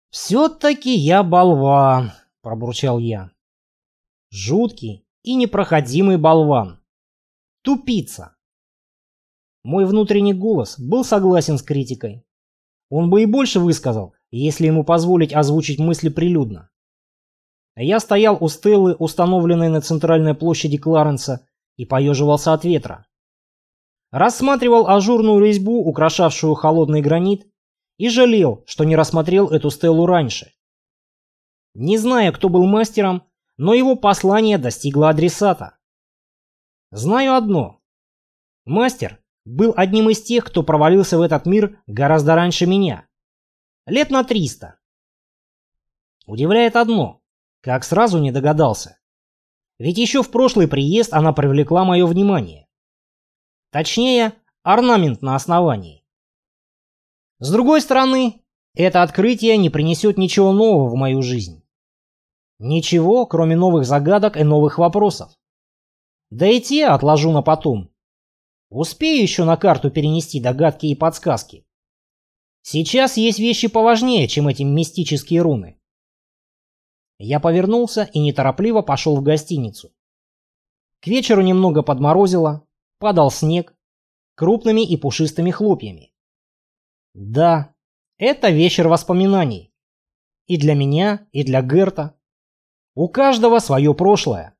«Все-таки я болван», — пробурчал я. «Жуткий и непроходимый болван. Тупица». Мой внутренний голос был согласен с критикой. Он бы и больше высказал, если ему позволить озвучить мысли прилюдно. Я стоял у стелы, установленной на центральной площади Кларенса, и поеживался от ветра. Рассматривал ажурную резьбу, украшавшую холодный гранит, и жалел, что не рассмотрел эту стелу раньше. Не знаю, кто был мастером, но его послание достигло адресата. Знаю одно. Мастер был одним из тех, кто провалился в этот мир гораздо раньше меня. Лет на 300. Удивляет одно, как сразу не догадался. Ведь еще в прошлый приезд она привлекла мое внимание. Точнее, орнамент на основании. С другой стороны, это открытие не принесет ничего нового в мою жизнь. Ничего, кроме новых загадок и новых вопросов. Да и те отложу на потом. Успею еще на карту перенести догадки и подсказки. Сейчас есть вещи поважнее, чем эти мистические руны. Я повернулся и неторопливо пошел в гостиницу. К вечеру немного подморозило, падал снег, крупными и пушистыми хлопьями. Да, это вечер воспоминаний. И для меня, и для Герта. У каждого свое прошлое.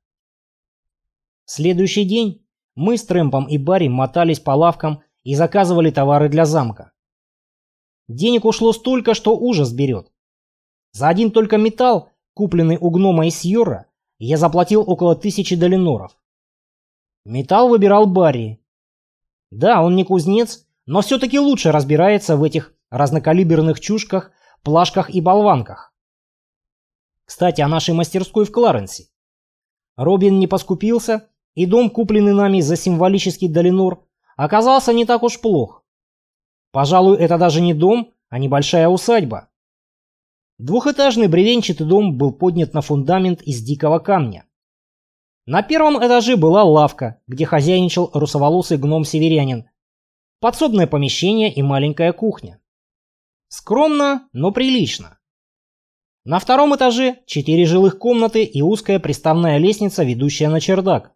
В следующий день мы с Трэмпом и Барри мотались по лавкам и заказывали товары для замка. Денег ушло столько, что ужас берет. За один только металл, купленный у гнома из Сьорра, я заплатил около 1000 долиноров. Металл выбирал Барри. Да, он не кузнец, но все-таки лучше разбирается в этих разнокалиберных чушках, плашках и болванках. Кстати, о нашей мастерской в Кларенсе. Робин не поскупился, и дом, купленный нами за символический долинор, оказался не так уж плох. Пожалуй, это даже не дом, а небольшая усадьба. Двухэтажный бревенчатый дом был поднят на фундамент из дикого камня. На первом этаже была лавка, где хозяйничал русоволосый гном-северянин, подсобное помещение и маленькая кухня. Скромно, но прилично. На втором этаже 4 жилых комнаты и узкая приставная лестница, ведущая на чердак.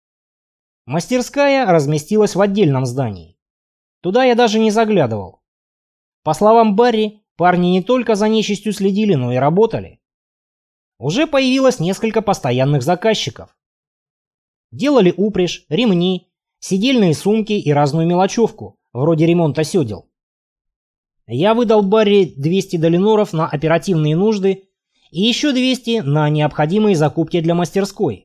Мастерская разместилась в отдельном здании. Туда я даже не заглядывал. По словам Барри, парни не только за нечистью следили, но и работали. Уже появилось несколько постоянных заказчиков. Делали упряжь, ремни, сидельные сумки и разную мелочевку, вроде ремонта седел. Я выдал Барри 200 долиноров на оперативные нужды и еще 200 на необходимые закупки для мастерской.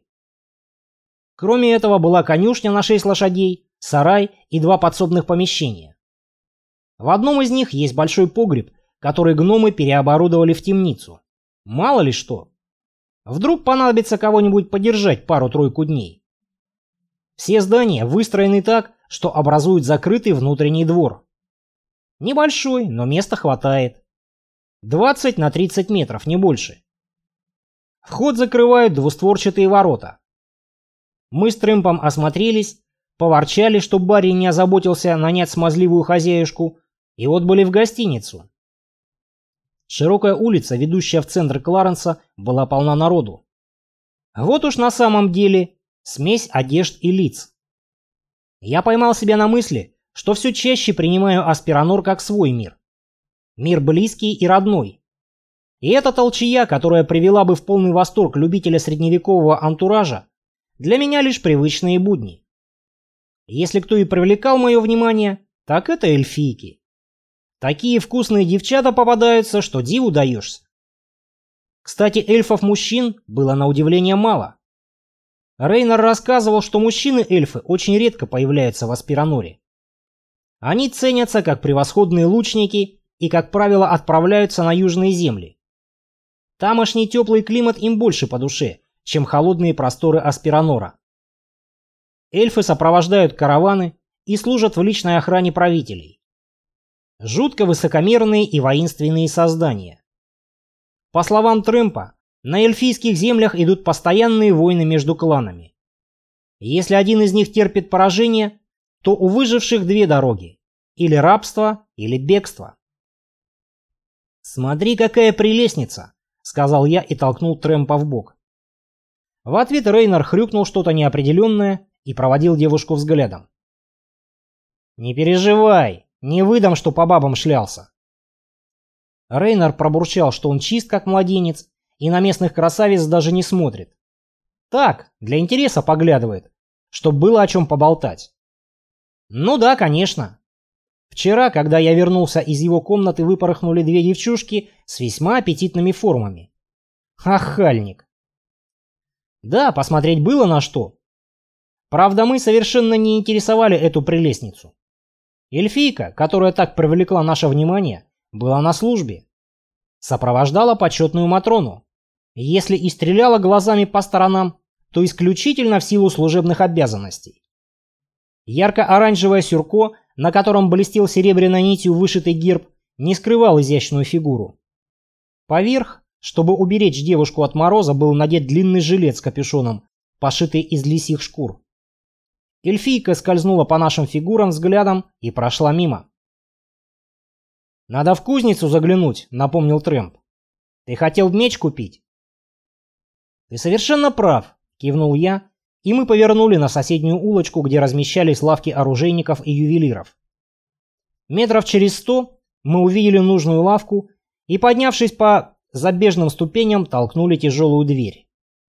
Кроме этого была конюшня на 6 лошадей, сарай и 2 подсобных помещения. В одном из них есть большой погреб, который гномы переоборудовали в темницу. Мало ли что. Вдруг понадобится кого-нибудь подержать пару-тройку дней. Все здания выстроены так, что образуют закрытый внутренний двор. Небольшой, но места хватает. 20 на 30 метров, не больше. Вход закрывают двустворчатые ворота. Мы с Трэмпом осмотрелись, поворчали, что Барри не озаботился нанять смазливую хозяюшку, и отбыли в гостиницу. Широкая улица, ведущая в центр Кларенса, была полна народу. Вот уж на самом деле смесь одежд и лиц. Я поймал себя на мысли, что все чаще принимаю Аспиранор как свой мир. Мир близкий и родной. И эта толчая, которая привела бы в полный восторг любителя средневекового антуража, для меня лишь привычные будни. Если кто и привлекал мое внимание, так это эльфийки. Такие вкусные девчата попадаются, что диву даешься. Кстати, эльфов-мужчин было на удивление мало. Рейнер рассказывал, что мужчины-эльфы очень редко появляются в Аспираноре. Они ценятся как превосходные лучники и, как правило, отправляются на южные земли. Тамошний теплый климат им больше по душе, чем холодные просторы Аспиранора. Эльфы сопровождают караваны и служат в личной охране правителей. Жутко высокомерные и воинственные создания. По словам Трэмпа, на эльфийских землях идут постоянные войны между кланами. Если один из них терпит поражение, то у выживших 2 дороги – или рабство, или бегство. «Смотри, какая прелестница!» — сказал я и толкнул Трэмпа в бок. В ответ Рейнер хрюкнул что-то неопределенное и проводил девушку взглядом. «Не переживай, не выдам, что по бабам шлялся». Рейнер пробурчал, что он чист как младенец и на местных красавиц даже не смотрит. Так, для интереса поглядывает, чтоб было о чем поболтать. Ну да, конечно. Вчера, когда я вернулся из его комнаты, выпорхнули две девчушки с весьма аппетитными формами. Ахальник. Да, посмотреть было на что. Правда, мы совершенно не интересовали эту прелестницу. Эльфийка, которая так привлекла наше внимание, была на службе. Сопровождала почетную Матрону. Если и стреляла глазами по сторонам, то исключительно в силу служебных обязанностей. Ярко-оранжевое сюрко, на котором блестел серебряной нитью вышитый герб, не скрывал изящную фигуру. Поверх, чтобы уберечь девушку от мороза, был надет длинный жилет с капюшоном, пошитый из лисьих шкур. Эльфийка скользнула по нашим фигурам взглядом и прошла мимо. «Надо в кузницу заглянуть», — напомнил Трэмп. «Ты хотел меч купить?» «Ты совершенно прав», — кивнул я, и мы повернули на соседнюю улочку, где размещались лавки оружейников и ювелиров. Метров через 100 мы увидели нужную лавку и, поднявшись по забежным ступеням, толкнули тяжелую дверь.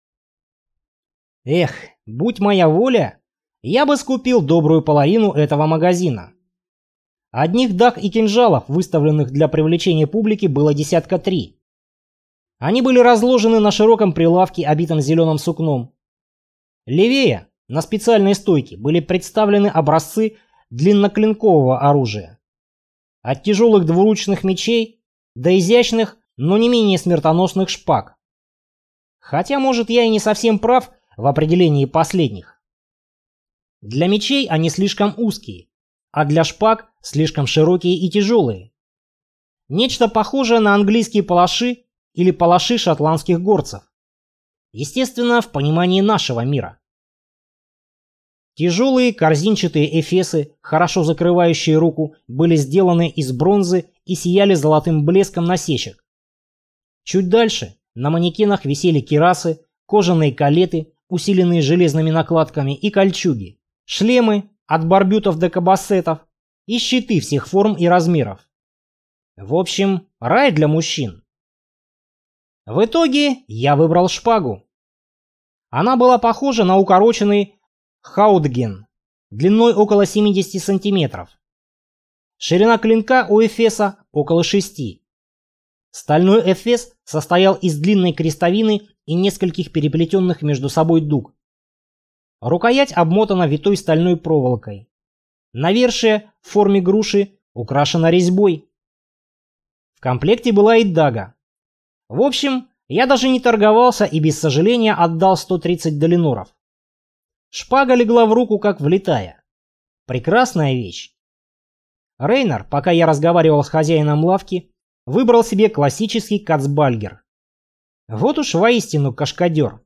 Эх, будь моя воля, я бы скупил добрую половину этого магазина. Одних даг и кинжалов, выставленных для привлечения публики, было 3. Они были разложены на широком прилавке, обитом зеленым сукном. Левее, на специальной стойке, были представлены образцы длинноклинкового оружия. От тяжелых двуручных мечей до изящных, но не менее смертоносных шпаг. Хотя, может, я и не совсем прав в определении последних. Для мечей они слишком узкие, а для шпаг слишком широкие и тяжелые. Нечто похожее на английские палаши или палаши шотландских горцев. Естественно, в понимании нашего мира. Тяжелые корзинчатые эфесы, хорошо закрывающие руку, были сделаны из бронзы и сияли золотым блеском насечек. Чуть дальше на манекенах висели кирасы, кожаные калеты, усиленные железными накладками, и кольчуги, шлемы от барбютов до кабассетов и щиты всех форм и размеров. В общем, рай для мужчин. В итоге я выбрал шпагу. Она была похожа на укороченный хаутген, длиной около 70 сантиметров. Ширина клинка у эфеса около 6. Стальной эфес состоял из длинной крестовины и нескольких переплетенных между собой дуг. Рукоять обмотана витой стальной проволокой. Навершие в форме груши украшено резьбой. В комплекте была и дага. В общем, я даже не торговался и без сожаления отдал 130 долиноров. Шпага легла в руку как влитая. Прекрасная вещь. Рейнер, пока я разговаривал с хозяином лавки, выбрал себе классический кацбальгер. Вот уж воистину кашкадер.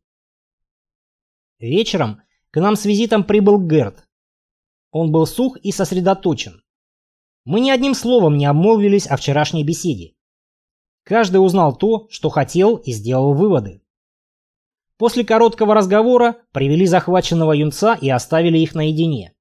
Вечером к нам с визитом прибыл Герд. Он был сух и сосредоточен. Мы ни одним словом не обмолвились о вчерашней беседе. Каждый узнал то, что хотел, и сделал выводы. После короткого разговора привели захваченного юнца и оставили их наедине.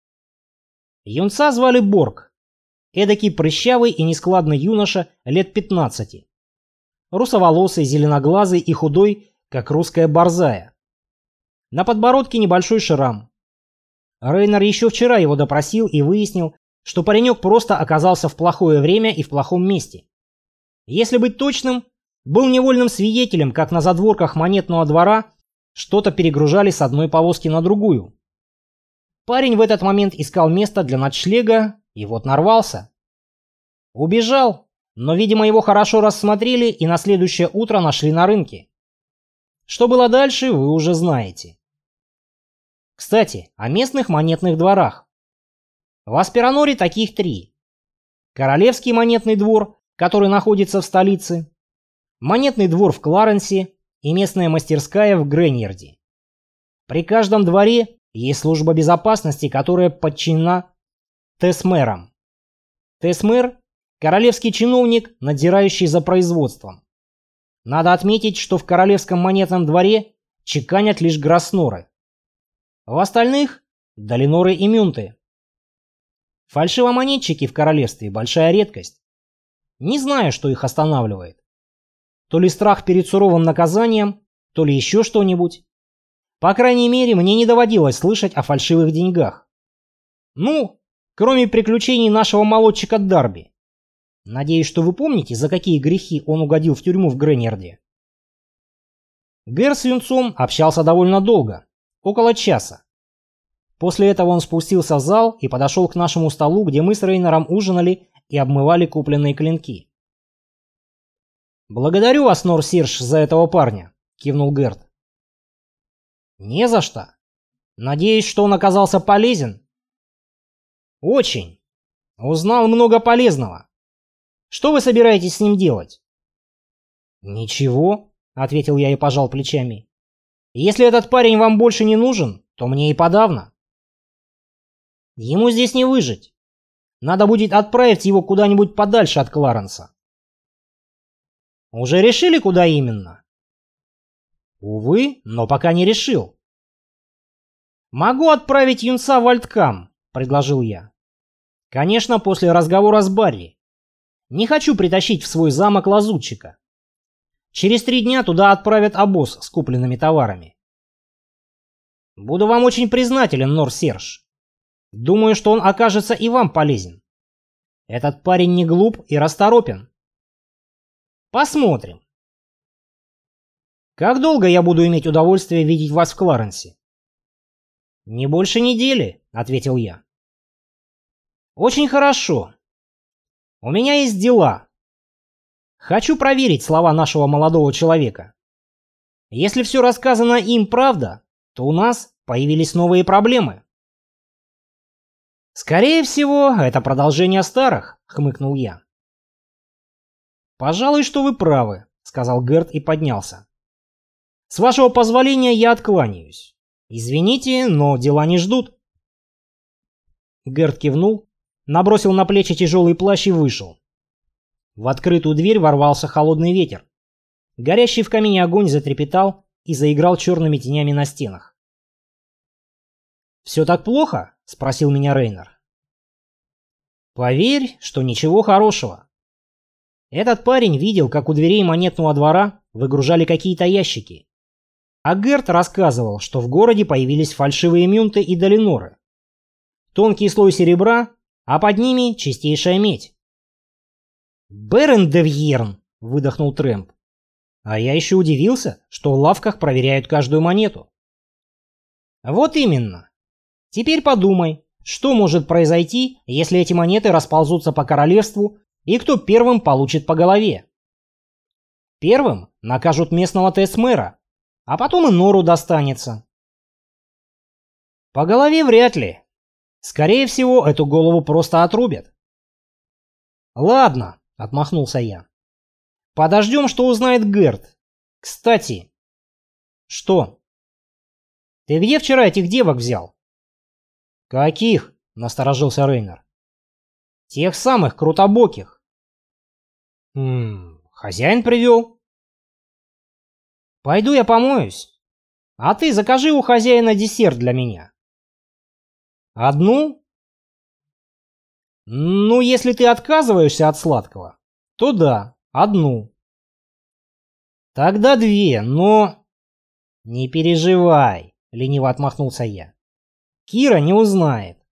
Юнца звали Борг. Эдакий прыщавый и нескладный юноша лет 15. Русоволосый, зеленоглазый и худой, как русская борзая. На подбородке небольшой шрам. Рейнер еще вчера его допросил и выяснил, что паренек просто оказался в плохое время и в плохом месте. Если быть точным, был невольным свидетелем, как на задворках монетного двора что-то перегружали с одной повозки на другую. Парень в этот момент искал место для ночлега и вот нарвался. Убежал, но, видимо, его хорошо рассмотрели и на следующее утро нашли на рынке. Что было дальше, вы уже знаете. Кстати, о местных монетных дворах. В Аспироноре таких 3. Королевский монетный двор, который находится в столице, монетный двор в Кларенсе и местная мастерская в Греньерде. При каждом дворе есть служба безопасности, которая подчинена Тесмерам. Тесмер, королевский чиновник, надзирающий за производством. Надо отметить, что в королевском монетном дворе чеканят лишь гросноры. В остальных – долиноры и мюнты. Фальшивомонетчики в королевстве – большая редкость. Не знаю, что их останавливает. То ли страх перед суровым наказанием, то ли еще что-нибудь. По крайней мере, мне не доводилось слышать о фальшивых деньгах. Ну, кроме приключений нашего молодчика Дарби. Надеюсь, что вы помните, за какие грехи он угодил в тюрьму в Гренерде. Гэр с юнцом общался довольно долго, около часа. После этого он спустился в зал и подошел к нашему столу, где мы с Рейнером ужинали и обмывали купленные клинки. «Благодарю вас, Нор Сирж, за этого парня», — кивнул Герт. «Не за что. Надеюсь, что он оказался полезен?» «Очень. Узнал много полезного. Что вы собираетесь с ним делать?» «Ничего», — ответил я и пожал плечами. «Если этот парень вам больше не нужен, то мне и подавно. Ему здесь не выжить. Надо будет отправить его куда-нибудь подальше от Кларенса». «Уже решили, куда именно?» «Увы, но пока не решил». «Могу отправить юнца в Альткам», — предложил я. «Конечно, после разговора с Барри. Не хочу притащить в свой замок лазутчика. Через 3 дня туда отправят обоз с купленными товарами. Буду вам очень признателен, Нор Серж. Думаю, что он окажется и вам полезен. Этот парень не глуп и расторопен. Посмотрим. Как долго я буду иметь удовольствие видеть вас в Кларенсе?» «Не больше недели», — ответил я. «Очень хорошо. У меня есть дела. Хочу проверить слова нашего молодого человека. Если все рассказано им правда, то у нас появились новые проблемы». «Скорее всего, это продолжение старых», — хмыкнул я. «Пожалуй, что вы правы», — сказал Герт и поднялся. «С вашего позволения я откланяюсь. Извините, но дела не ждут». Герт кивнул, набросил на плечи тяжелый плащ и вышел. В открытую дверь ворвался холодный ветер. Горящий в камине огонь затрепетал и заиграл черными тенями на стенах. «Все так плохо?» — спросил меня Рейнер. «Поверь, что ничего хорошего. Этот парень видел, как у дверей монетного двора выгружали какие-то ящики. А Герт рассказывал, что в городе появились фальшивые мюнты и долиноры. Тонкий слой серебра, а под ними чистейшая медь». «Берен де Вьерн!» — выдохнул Трэмп. А я еще удивился, что в лавках проверяют каждую монету. «Вот именно. Теперь подумай, что может произойти, если эти монеты расползутся по королевству, и кто первым получит по голове? Первым накажут местного ТС-мэра, а потом и Нору достанется». «По голове вряд ли. Скорее всего, эту голову просто отрубят». «Ладно», — отмахнулся я. «Подождем, что узнает Герт. Кстати...» «Что?» «Ты где вчера этих девок взял?» «Каких?» — насторожился Рейнер. «Тех самых крутобоких». Хозяин привел». «Пойду я помоюсь. А ты закажи у хозяина десерт для меня». «Одну?» «Ну, если ты отказываешься от сладкого, то да, одну». «Тогда 2, но...» «Не переживай», — лениво отмахнулся я. «Кира не узнает.